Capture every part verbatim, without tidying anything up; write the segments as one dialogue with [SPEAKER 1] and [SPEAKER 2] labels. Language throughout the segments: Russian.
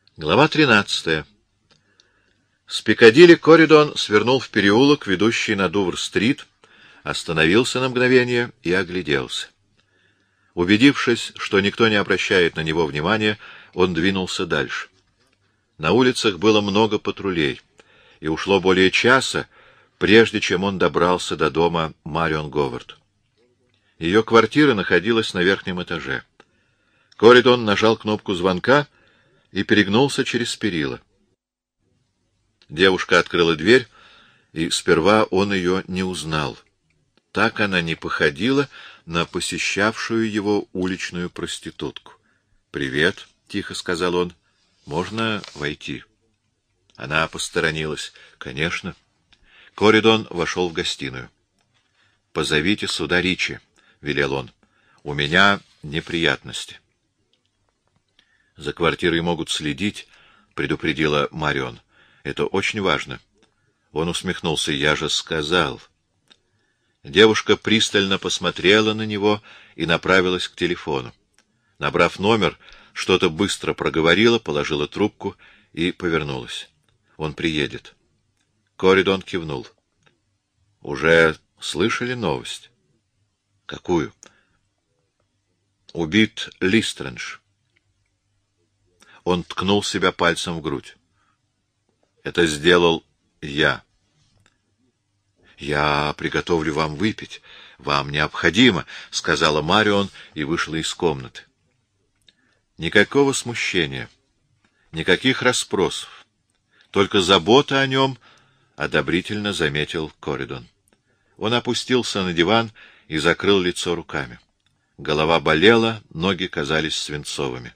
[SPEAKER 1] Глава тринадцатая. С Пикадилли Коридон свернул в переулок, ведущий на Дувр-стрит, остановился на мгновение и огляделся. Убедившись, что никто не обращает на него внимания, он двинулся дальше. На улицах было много патрулей, и ушло более часа, прежде чем он добрался до дома Марион Говард. Ее квартира находилась на верхнем этаже. Коридон нажал кнопку звонка и перегнулся через перила. Девушка открыла дверь, и сперва он ее не узнал. Так она не походила на посещавшую его уличную проститутку. — Привет, — тихо сказал он. — Можно войти? Она посторонилась. — Конечно. Коридон вошел в гостиную. — Позовите сюда Ричи, — велел он. — У меня неприятности. — За квартирой могут следить, — предупредила Марион. — Это очень важно. Он усмехнулся. — Я же сказал. Девушка пристально посмотрела на него и направилась к телефону. Набрав номер, что-то быстро проговорила, положила трубку и повернулась. Он приедет. Коридон кивнул. — Уже слышали новость? — Какую? — Убит Листрендж. Он ткнул себя пальцем в грудь. — Это сделал я. — Я приготовлю вам выпить. Вам необходимо, — сказала Марион и вышла из комнаты. Никакого смущения, никаких расспросов, только забота о нем, — одобрительно заметил Коридон. Он опустился на диван и закрыл лицо руками. Голова болела, ноги казались свинцовыми.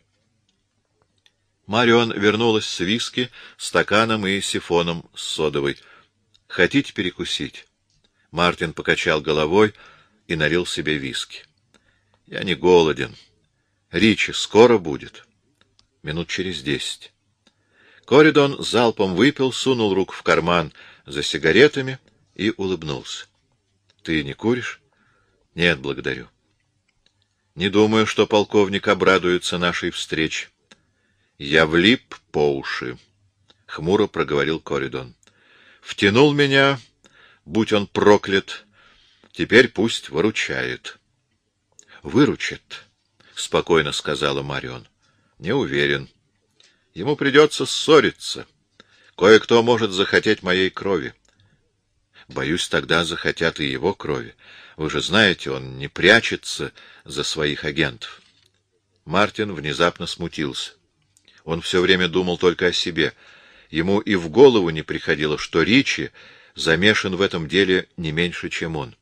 [SPEAKER 1] Марион вернулась с виски, стаканом и сифоном с содовой. — Хотите перекусить? Мартин покачал головой и налил себе виски. — Я не голоден. Ричи скоро будет. Минут через десять. Коридон залпом выпил, сунул руку в карман за сигаретами и улыбнулся. — Ты не куришь? — Нет, благодарю. — Не думаю, что полковник обрадуется нашей встрече. — Я влип по уши, — хмуро проговорил Коридон. — Втянул меня, будь он проклят, теперь пусть выручает. — Выручит, — спокойно сказала Марион. — Не уверен. Ему придется ссориться. Кое-кто может захотеть моей крови. Боюсь, тогда захотят и его крови. Вы же знаете, он не прячется за своих агентов. Мартин внезапно смутился. Он все время думал только о себе. Ему и в голову не приходило, что Ричи замешан в этом деле не меньше, чем он.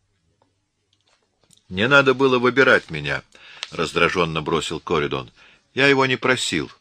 [SPEAKER 1] — Не надо было выбирать меня, — раздраженно бросил Коридон. — Я его не просил.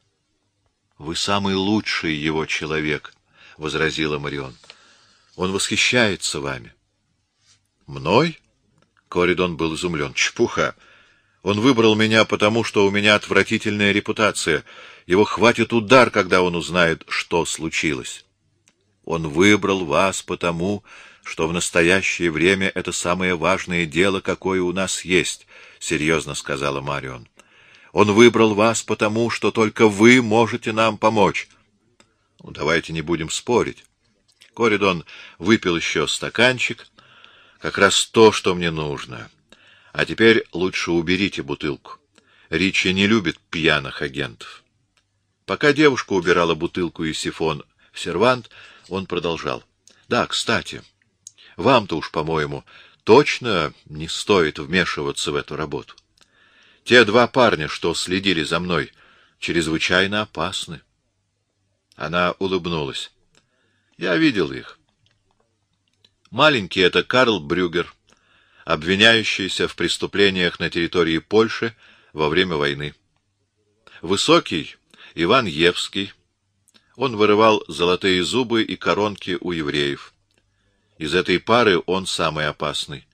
[SPEAKER 1] — Вы самый лучший его человек, — возразила Марион. — Он восхищается вами. — Мной? — Коридон был изумлен. — Чепуха! Он выбрал меня потому, что у меня отвратительная репутация. Его хватит удар, когда он узнает, что случилось. Он выбрал вас потому, что в настоящее время это самое важное дело, какое у нас есть, — серьезно сказала Марион. Он выбрал вас потому, что только вы можете нам помочь. Ну, давайте не будем спорить. Коридон выпил еще стаканчик. Как раз то, что мне нужно. А теперь лучше уберите бутылку. Ричи не любит пьяных агентов. Пока девушка убирала бутылку и сифон в сервант, он продолжал. — Да, кстати, вам-то уж, по-моему, точно не стоит вмешиваться в эту работу. Те два парня, что следили за мной, чрезвычайно опасны. Она улыбнулась. — Я видел их. Маленький — это Карл Брюгер, обвиняющийся в преступлениях на территории Польши во время войны. Высокий — Иван Евский. Он вырывал золотые зубы и коронки у евреев. Из этой пары он самый опасный.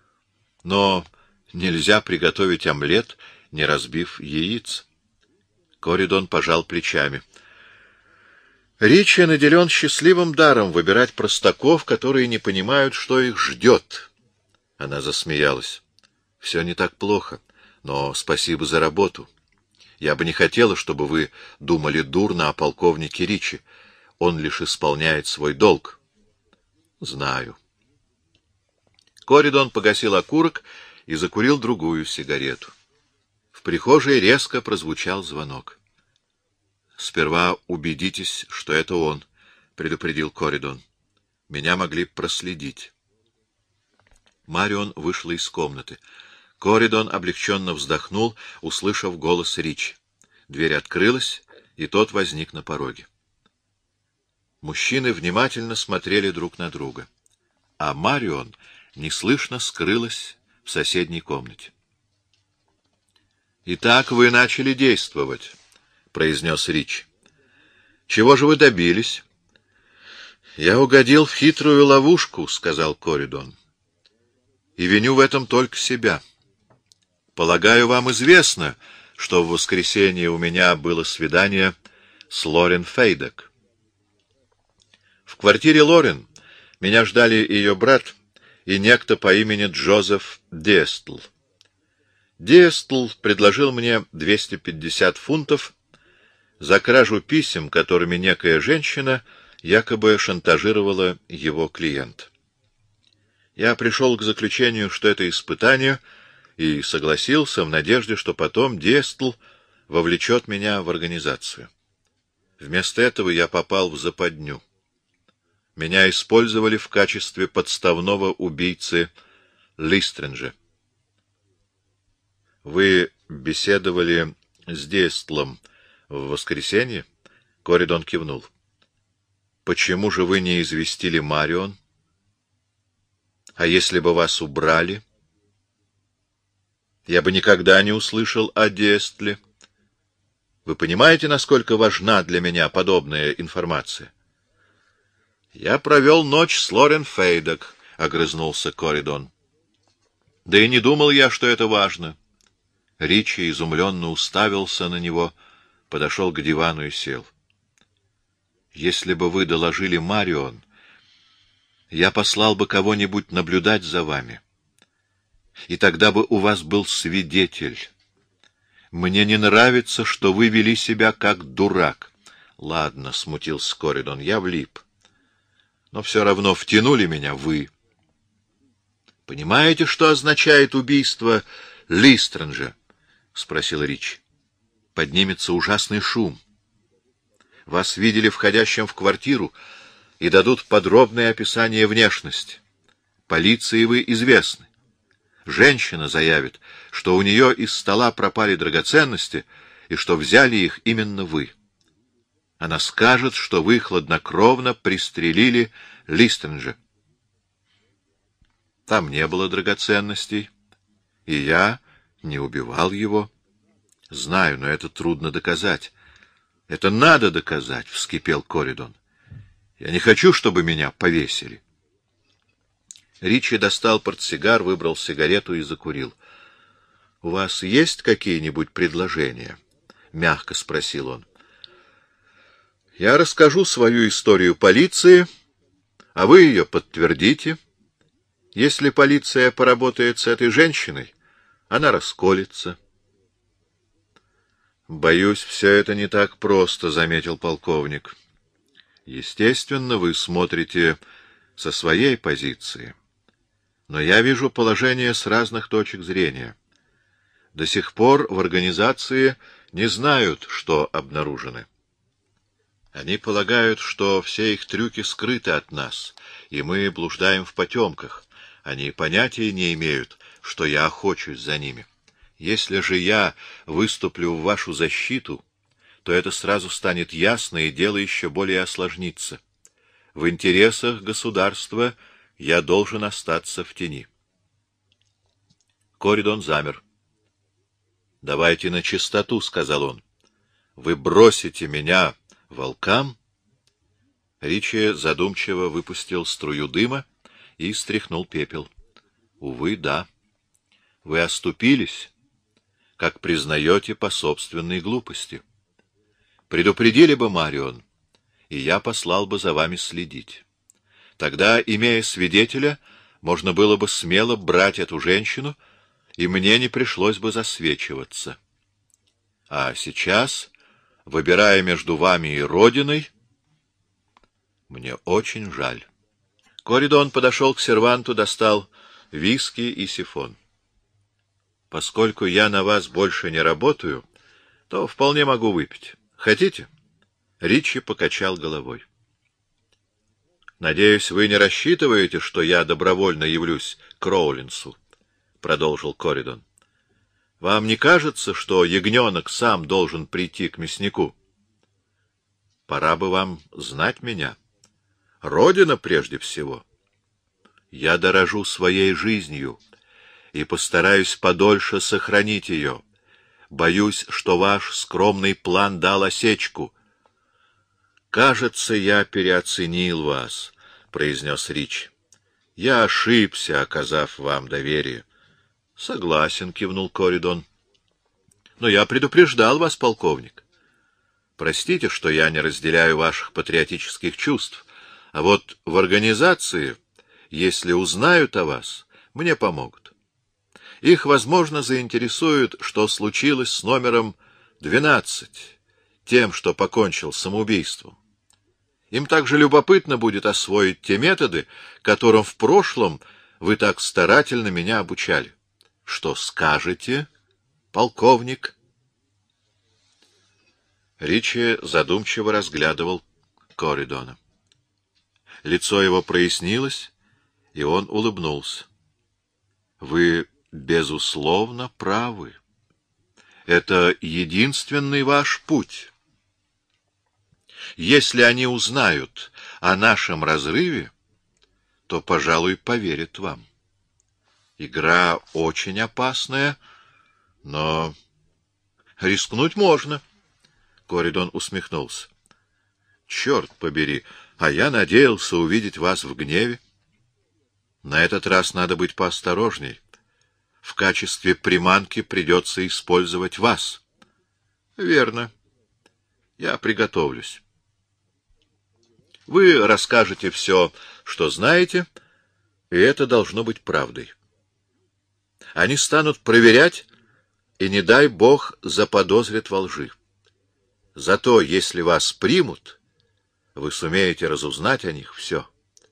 [SPEAKER 1] Но нельзя приготовить омлет, не разбив яиц. Коридон пожал плечами. Ричи наделен счастливым даром выбирать простаков, которые не понимают, что их ждет. Она засмеялась. Все не так плохо, но спасибо за работу. Я бы не хотела, чтобы вы думали дурно о полковнике Ричи. Он лишь исполняет свой долг. Знаю. Коридон погасил окурок и закурил другую сигарету. В прихожей резко прозвучал звонок. — Сперва убедитесь, что это он, — предупредил Коридон. — Меня могли проследить. Марион вышла из комнаты. Коридон облегченно вздохнул, услышав голос Ричи. Дверь открылась, и тот возник на пороге. Мужчины внимательно смотрели друг на друга, а Марион неслышно скрылась в соседней комнате. — Итак, вы начали действовать, — произнес Ричи. — Чего же вы добились? — Я угодил в хитрую ловушку, — сказал Коридон. — И виню в этом только себя. Полагаю, вам известно, что в воскресенье у меня было свидание с Лорен Фейдек. В квартире Лорен меня ждали ее брат и некто по имени Джозеф Диэстл. Диэстл предложил мне двести пятьдесят фунтов за кражу писем, которыми некая женщина якобы шантажировала его клиент. Я пришел к заключению, что это испытание, и согласился в надежде, что потом Диэстл вовлечет меня в организацию. Вместо этого я попал в западню. Меня использовали в качестве подставного убийцы Листринджа. Вы беседовали с Диэстлом в воскресенье? Коридон кивнул. Почему же вы не известили Марион? А если бы вас убрали? Я бы никогда не услышал о Диэстле. Вы понимаете, насколько важна для меня подобная информация? Я провел ночь с Лорен Фейдек, — огрызнулся Коридон. Да и не думал я, что это важно. Ричи изумленно уставился на него, подошел к дивану и сел. Если бы вы доложили Марион, я послал бы кого-нибудь наблюдать за вами. И тогда бы у вас был свидетель. Мне не нравится, что вы вели себя как дурак. Ладно, — смутился Коридон, — я влип. Но все равно втянули меня вы. Понимаете, что означает убийство Листринджа? — спросил Ричи. Поднимется ужасный шум. Вас видели входящим в квартиру и дадут подробное описание внешности. Полиции вы известны. Женщина заявит, что у нее из стола пропали драгоценности и что взяли их именно вы. Она скажет, что вы хладнокровно пристрелили Листринджа. Там не было драгоценностей, и я не убивал его. Знаю, но это трудно доказать. Это надо доказать, — вскипел Коридон. Я не хочу, чтобы меня повесили. Ричи достал портсигар, выбрал сигарету и закурил. — У вас есть какие-нибудь предложения? — мягко спросил он. — Я расскажу свою историю полиции, а вы ее подтвердите. Если полиция поработает с этой женщиной, она расколется. — Боюсь, все это не так просто, — заметил полковник. — Естественно, вы смотрите со своей позиции. Но я вижу положение с разных точек зрения. До сих пор в организации не знают, что обнаружены. Они полагают, что все их трюки скрыты от нас, и мы блуждаем в потемках. Они понятия не имеют, что я охочусь за ними. Если же я выступлю в вашу защиту, то это сразу станет ясно, и дело еще более осложнится. В интересах государства я должен остаться в тени. Коридон замер. — Давайте на чистоту, — сказал он. — Вы бросите меня волкам? Ричи задумчиво выпустил струю дыма и стряхнул пепел. — Увы, да. Вы оступились, как признаете по собственной глупости. Предупредили бы Марион, и я послал бы за вами следить. Тогда, имея свидетеля, можно было бы смело брать эту женщину, и мне не пришлось бы засвечиваться. А сейчас, выбирая между вами и Родиной, мне очень жаль. Коридон подошел к серванту, достал виски и сифон. Поскольку я на вас больше не работаю, то вполне могу выпить. Хотите? Ричи покачал головой. Надеюсь, вы не рассчитываете, что я добровольно явлюсь к Роулинсу, продолжил Коридон. Вам не кажется, что ягненок сам должен прийти к мяснику? Пора бы вам знать меня. Родина прежде всего. Я дорожу своей жизнью и постараюсь подольше сохранить ее. Боюсь, что ваш скромный план дал осечку. Кажется, я переоценил вас, произнес Рич. Я ошибся, оказав вам доверие. Согласен, кивнул Коридон. Но я предупреждал вас, полковник. Простите, что я не разделяю ваших патриотических чувств, а вот в организации, если узнают о вас, мне помогут. Их, возможно, заинтересует, что случилось с номером двенадцать, тем, что покончил самоубийством. Им также любопытно будет освоить те методы, которым в прошлом вы так старательно меня обучали. Что скажете, полковник? Ричи задумчиво разглядывал Коридона. Лицо его прояснилось, и он улыбнулся. — Вы, безусловно, правы. Это единственный ваш путь. Если они узнают о нашем разрыве, то, пожалуй, поверят вам. Игра очень опасная, но рискнуть можно. Коридон усмехнулся. — Черт побери! А я надеялся увидеть вас в гневе. На этот раз надо быть поосторожней. В качестве приманки придется использовать вас. Верно. Я приготовлюсь. Вы расскажете все, что знаете, и это должно быть правдой. Они станут проверять, и, не дай бог, заподозрят во лжи. Зато, если вас примут, вы сумеете разузнать о них все.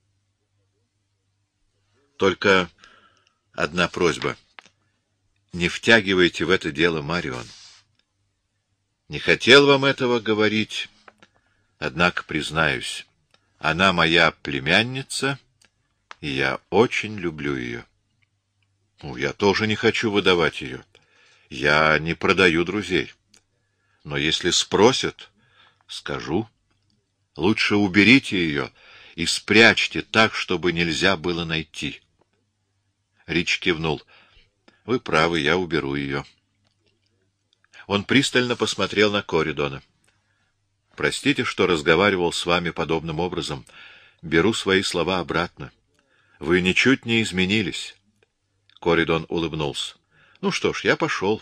[SPEAKER 1] Только одна просьба. Не втягивайте в это дело Марион. Не хотел вам этого говорить, однако, признаюсь, она моя племянница, и я очень люблю ее. Ну, я тоже не хочу выдавать ее. Я не продаю друзей. Но если спросят, скажу. Лучше уберите ее и спрячьте так, чтобы нельзя было найти. Рич кивнул. — Вы правы, я уберу ее. Он пристально посмотрел на Коридона. — Простите, что разговаривал с вами подобным образом. Беру свои слова обратно. Вы ничуть не изменились. Коридон улыбнулся. — Ну что ж, я пошел.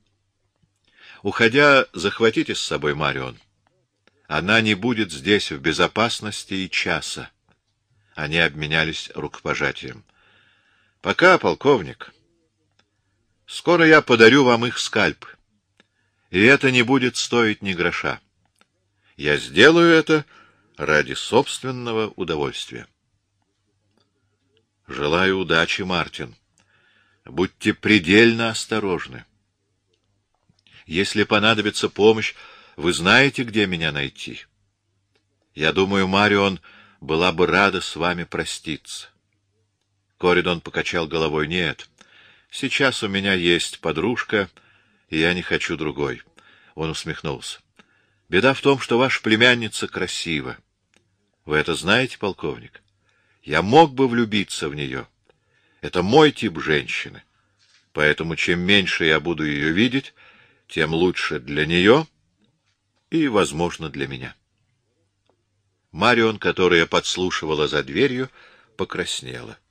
[SPEAKER 1] Уходя, захватите с собой Марион. Она не будет здесь в безопасности и часа. Они обменялись рукопожатием. — Пока, полковник. Скоро я подарю вам их скальпы. И это не будет стоить ни гроша. Я сделаю это ради собственного удовольствия. Желаю удачи, Мартин. Будьте предельно осторожны. Если понадобится помощь, вы знаете, где меня найти. Я думаю, Марион была бы рада с вами проститься. Коридон покачал головой. Нет, сейчас у меня есть подружка, и я не хочу другой. Он усмехнулся. Беда в том, что ваша племянница красива. Вы это знаете, полковник? Я мог бы влюбиться в нее. Это мой тип женщины. Поэтому чем меньше я буду ее видеть, тем лучше для нее и, возможно, для меня. Марион, которая подслушивала за дверью, покраснела.